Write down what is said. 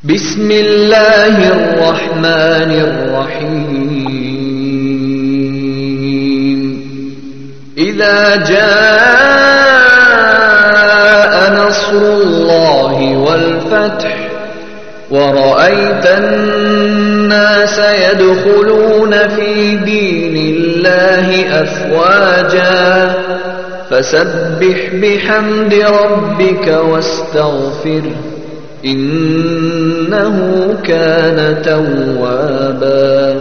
بسم الله الرحمن الرحيم إذا جاء نصر الله والفتح ورأيت الناس يدخلون في دين الله أفواجا فسبح بحمد ربك واستغفره إنه كان توابا